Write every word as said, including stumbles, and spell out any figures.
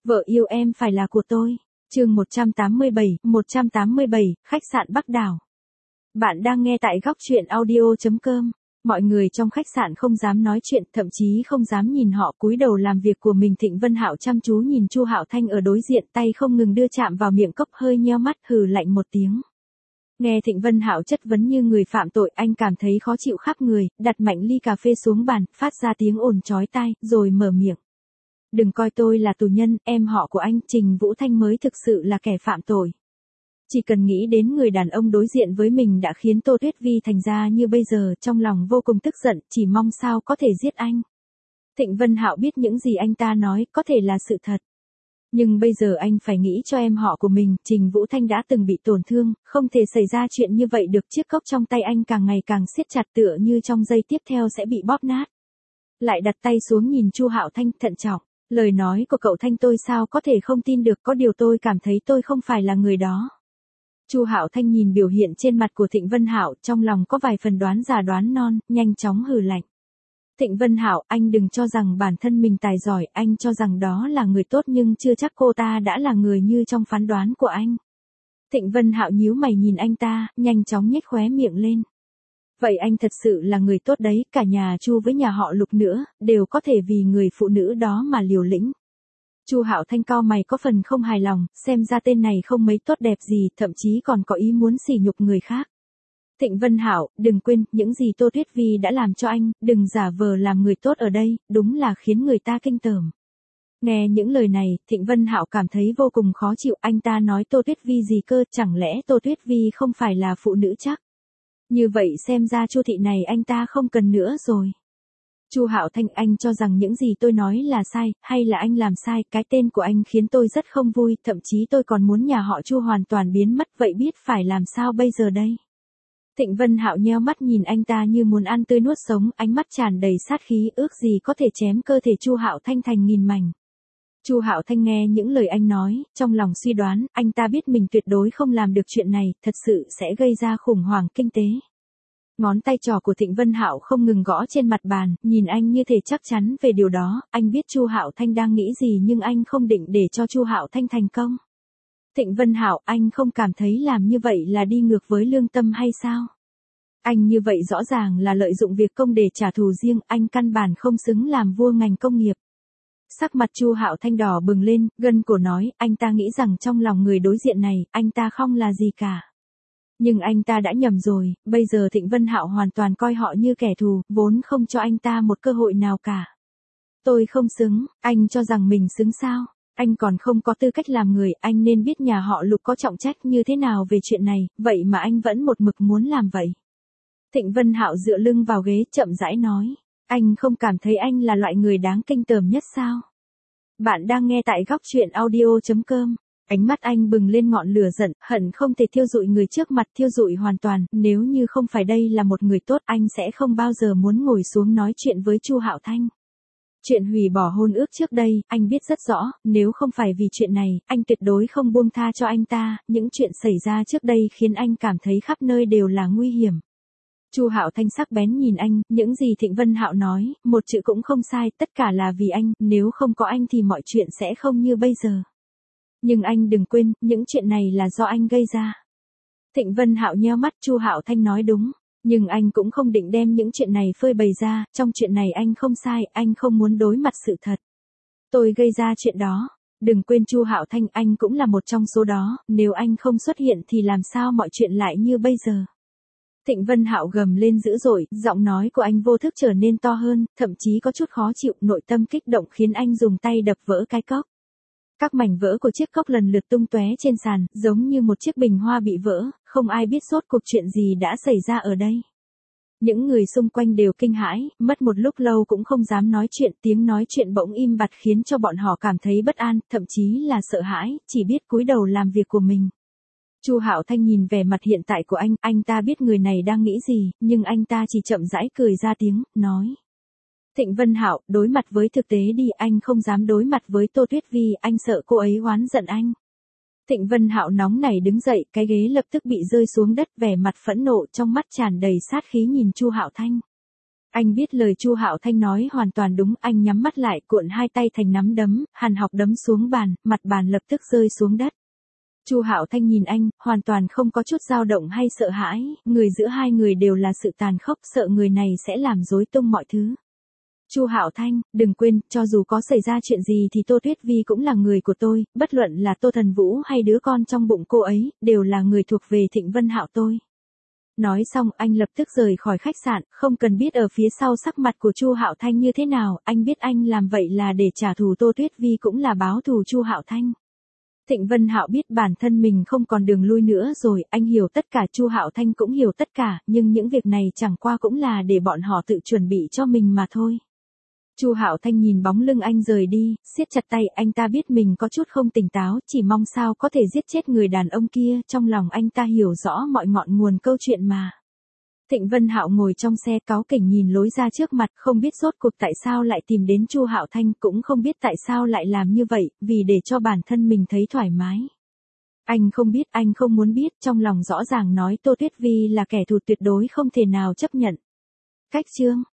Vợ yêu em phải là của tôi. Chương một trăm tám mươi bảy, một trăm tám mươi bảy, khách sạn Bắc Đảo. Bạn đang nghe tại góc truyện audio chấm com. Mọi người trong khách sạn không dám nói chuyện, thậm chí không dám nhìn họ, cúi đầu làm việc của mình. Thịnh Vân Hạo chăm chú nhìn Chu Hạo Thanh ở đối diện, tay không ngừng đưa chạm vào miệng cốc, hơi nheo mắt hừ lạnh một tiếng. Nghe Thịnh Vân Hạo chất vấn như người phạm tội, anh cảm thấy khó chịu khắp người, đặt mạnh ly cà phê xuống bàn, phát ra tiếng ồn chói tai, rồi mở miệng. Đừng coi tôi là tù nhân, em họ của anh, Trình Vũ Thanh mới thực sự là kẻ phạm tội. Chỉ cần nghĩ đến người đàn ông đối diện với mình đã khiến Tô Tuyết Vi thành ra như bây giờ, trong lòng vô cùng tức giận, chỉ mong sao có thể giết anh. Thịnh Vân Hạo biết những gì anh ta nói có thể là sự thật. Nhưng bây giờ anh phải nghĩ cho em họ của mình, Trình Vũ Thanh đã từng bị tổn thương, không thể xảy ra chuyện như vậy được. Chiếc cốc trong tay anh càng ngày càng siết chặt, tựa như trong giây tiếp theo sẽ bị bóp nát. Lại đặt tay xuống nhìn Chu Hạo Thanh thận trọng. Lời nói của cậu Thanh tôi sao có thể không tin được, có điều tôi cảm thấy tôi không phải là người đó. Chu Hạo Thanh nhìn biểu hiện trên mặt của Thịnh Vân Hạo, trong lòng có vài phần đoán già đoán non, nhanh chóng hừ lạnh. Thịnh Vân Hạo, anh đừng cho rằng bản thân mình tài giỏi, anh cho rằng đó là người tốt nhưng chưa chắc cô ta đã là người như trong phán đoán của anh. Thịnh Vân Hạo nhíu mày nhìn anh ta, nhanh chóng nhếch khóe miệng lên. Vậy anh thật sự là người tốt đấy, cả nhà Chu với nhà họ Lục nữa, đều có thể vì người phụ nữ đó mà liều lĩnh. Chu Hạo Thanh cau mày có phần không hài lòng, xem ra tên này không mấy tốt đẹp gì, thậm chí còn có ý muốn sỉ nhục người khác. Thịnh Vân Hạo, đừng quên, những gì Tô Tuyết Vi đã làm cho anh, đừng giả vờ làm người tốt ở đây, đúng là khiến người ta kinh tởm. Nghe những lời này, Thịnh Vân Hạo cảm thấy vô cùng khó chịu, anh ta nói Tô Tuyết Vi gì cơ, chẳng lẽ Tô Tuyết Vi không phải là phụ nữ chắc? Như vậy xem ra Chu thị này anh ta không cần nữa rồi. Chu Hạo Thanh, anh cho rằng những gì tôi nói là sai, hay là anh làm sai? Cái tên của anh khiến tôi rất không vui, thậm chí tôi còn muốn nhà họ Chu hoàn toàn biến mất, vậy biết phải làm sao bây giờ đây? Thịnh Vân Hạo nheo mắt nhìn anh ta như muốn ăn tươi nuốt sống, ánh mắt tràn đầy sát khí, ước gì có thể chém cơ thể Chu Hạo Thanh thành nghìn mảnh. Chu Hạo Thanh nghe những lời anh nói, trong lòng suy đoán, anh ta biết mình tuyệt đối không làm được chuyện này, thật sự sẽ gây ra khủng hoảng kinh tế. Ngón tay trỏ của Thịnh Vân Hạo không ngừng gõ trên mặt bàn, nhìn anh như thể chắc chắn về điều đó, anh biết Chu Hạo Thanh đang nghĩ gì nhưng anh không định để cho Chu Hạo Thanh thành công. Thịnh Vân Hạo, anh không cảm thấy làm như vậy là đi ngược với lương tâm hay sao? Anh như vậy rõ ràng là lợi dụng việc công để trả thù riêng, anh căn bản không xứng làm vua ngành công nghiệp. Sắc mặt Chu Hạo Thanh đỏ bừng lên, gân cổ nói, anh ta nghĩ rằng trong lòng người đối diện này, anh ta không là gì cả. Nhưng anh ta đã nhầm rồi, bây giờ Thịnh Vân Hạo hoàn toàn coi họ như kẻ thù, vốn không cho anh ta một cơ hội nào cả. Tôi không xứng, anh cho rằng mình xứng sao? Anh còn không có tư cách làm người, anh nên biết nhà họ Lục có trọng trách như thế nào về chuyện này, vậy mà anh vẫn một mực muốn làm vậy. Thịnh Vân Hạo dựa lưng vào ghế, chậm rãi nói, anh không cảm thấy anh là loại người đáng kinh tởm nhất sao? Bạn đang nghe tại góc truyện audio chấm com. Ánh mắt anh bừng lên ngọn lửa giận, hận không thể thiêu rụi người trước mặt, thiêu rụi hoàn toàn, nếu như không phải đây là một người tốt, anh sẽ không bao giờ muốn ngồi xuống nói chuyện với Chu Hạo Thanh. Chuyện hủy bỏ hôn ước trước đây, anh biết rất rõ, nếu không phải vì chuyện này, anh tuyệt đối không buông tha cho anh ta, những chuyện xảy ra trước đây khiến anh cảm thấy khắp nơi đều là nguy hiểm. Chu Hạo Thanh sắc bén nhìn anh, những gì Thịnh Vân Hạo nói, một chữ cũng không sai, tất cả là vì anh, nếu không có anh thì mọi chuyện sẽ không như bây giờ. Nhưng anh đừng quên, những chuyện này là do anh gây ra. Thịnh Vân Hạo nheo mắt, Chu Hạo Thanh nói đúng, nhưng anh cũng không định đem những chuyện này phơi bày ra, trong chuyện này anh không sai, anh không muốn đối mặt sự thật. Tôi gây ra chuyện đó, đừng quên Chu Hạo Thanh, anh cũng là một trong số đó, nếu anh không xuất hiện thì làm sao mọi chuyện lại như bây giờ. Thịnh Vân Hạo gầm lên dữ dội, giọng nói của anh vô thức trở nên to hơn, thậm chí có chút khó chịu, nội tâm kích động khiến anh dùng tay đập vỡ cái cốc. Các mảnh vỡ của chiếc cốc lần lượt tung tóe trên sàn, giống như một chiếc bình hoa bị vỡ, không ai biết rốt cuộc chuyện gì đã xảy ra ở đây. Những người xung quanh đều kinh hãi, mất một lúc lâu cũng không dám nói chuyện, tiếng nói chuyện bỗng im bặt khiến cho bọn họ cảm thấy bất an, thậm chí là sợ hãi, chỉ biết cúi đầu làm việc của mình. Chu Hạo Thanh nhìn vẻ mặt hiện tại của anh, anh ta biết người này đang nghĩ gì, nhưng anh ta chỉ chậm rãi cười ra tiếng, nói. Thịnh Vân Hạo, đối mặt với thực tế đi, anh không dám đối mặt với Tô Tuyết Vi, anh sợ cô ấy oán giận anh. Thịnh Vân Hạo nóng nảy đứng dậy, cái ghế lập tức bị rơi xuống đất, vẻ mặt phẫn nộ, trong mắt tràn đầy sát khí nhìn Chu Hạo Thanh. Anh biết lời Chu Hạo Thanh nói hoàn toàn đúng, anh nhắm mắt lại, cuộn hai tay thành nắm đấm, hàn học đấm xuống bàn, mặt bàn lập tức rơi xuống đất. Chu Hạo Thanh nhìn anh, hoàn toàn không có chút dao động hay sợ hãi, người giữa hai người đều là sự tàn khốc, sợ người này sẽ làm rối tung mọi thứ. Chu Hạo Thanh, đừng quên, cho dù có xảy ra chuyện gì thì Tô Tuyết Vi cũng là người của tôi, bất luận là Tô Thần Vũ hay đứa con trong bụng cô ấy, đều là người thuộc về Thịnh Vân Hạo tôi. Nói xong anh lập tức rời khỏi khách sạn, không cần biết ở phía sau sắc mặt của Chu Hạo Thanh như thế nào, anh biết anh làm vậy là để trả thù Tô Tuyết Vi cũng là báo thù Chu Hạo Thanh. Thịnh Vân Hạo biết bản thân mình không còn đường lui nữa rồi, anh hiểu tất cả, Chu Hạo Thanh cũng hiểu tất cả, nhưng những việc này chẳng qua cũng là để bọn họ tự chuẩn bị cho mình mà thôi. Chu Hạo Thanh nhìn bóng lưng anh rời đi, siết chặt tay, anh ta biết mình có chút không tỉnh táo, chỉ mong sao có thể giết chết người đàn ông kia, trong lòng anh ta hiểu rõ mọi ngọn nguồn câu chuyện mà. Thịnh Vân Hạo ngồi trong xe cáu kỉnh nhìn lối ra trước mặt, không biết rốt cuộc tại sao lại tìm đến Chu Hạo Thanh, cũng không biết tại sao lại làm như vậy, vì để cho bản thân mình thấy thoải mái. Anh không biết, anh không muốn biết, trong lòng rõ ràng nói Tô Tuyết Vi là kẻ thù tuyệt đối không thể nào chấp nhận. Cách chương